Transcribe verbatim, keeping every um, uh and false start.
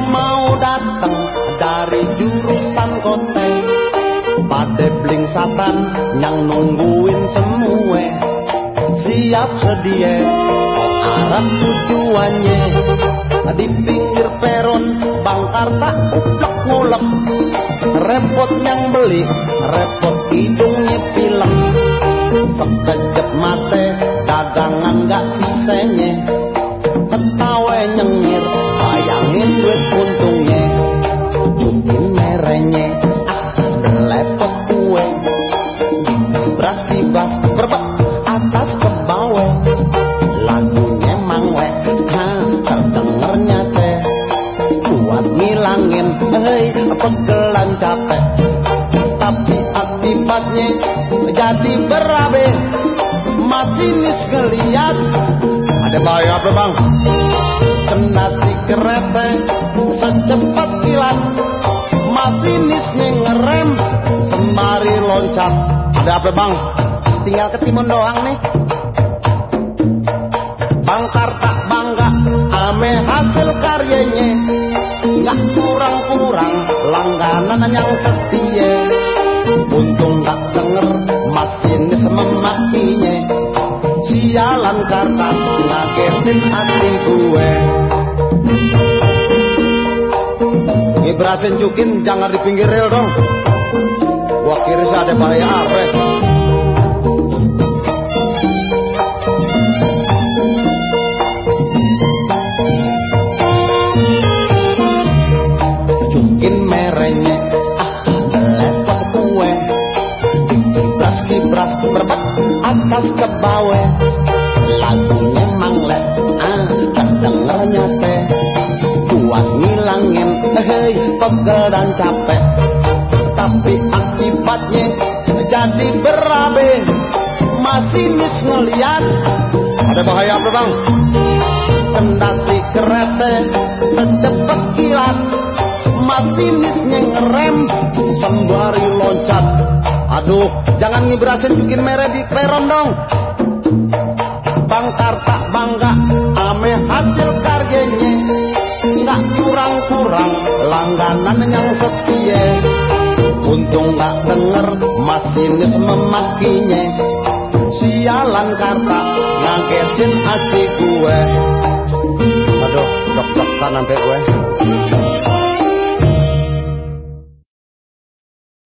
mau datang dari jurusan kote, pada blingsatan yang nungguin semue, siap sedia arah tujuannya. Di pinggir peron Bangkarta uplek ngulek, repot yang beli, repot hidungnya pilek. Sekejap mate dagangan gak sisanya, ketawa nyengir bayangin duit untungnya. Jukin merenya ah belepet kue, dibras dibas berbet atas ke bawah. Lagunya mangle ha terdengernya teh, buat ngilangin hei pegelan capek. Tapi akibatnya jadi berabe, masinis ngeliat ada bahaya apa bang? Kena kereta secepat kilat, masinisnya ngerem sembari loncat. Ada apa bang? Tinggal ketimun doang nih. Bangkarta bangga ame hasil karyanya, nggak kurang-kurang langganan yang setia. Untung gak denger masinis memakinya, sialan Karta ngagetin hati gue. Ngibrasin Jukin jangan di pinggir rel dong, gua kira sih ada bahaya apa. Jukin merenya ah belepet kue, dikibras-kibras berbet atas ke bawah. Lagunya mangle ah kedengernya teh, buat ngilangin hei pegel dan capek. Tapi akibatnya jadi berabe, masinis ngeliat ada bahaya apa bang? Kendati kereta secepat kilat, masinisnya ngerem sembari loncat. Aduh, jangan ngibrasin Jukin merah di peron dong. Bangkarta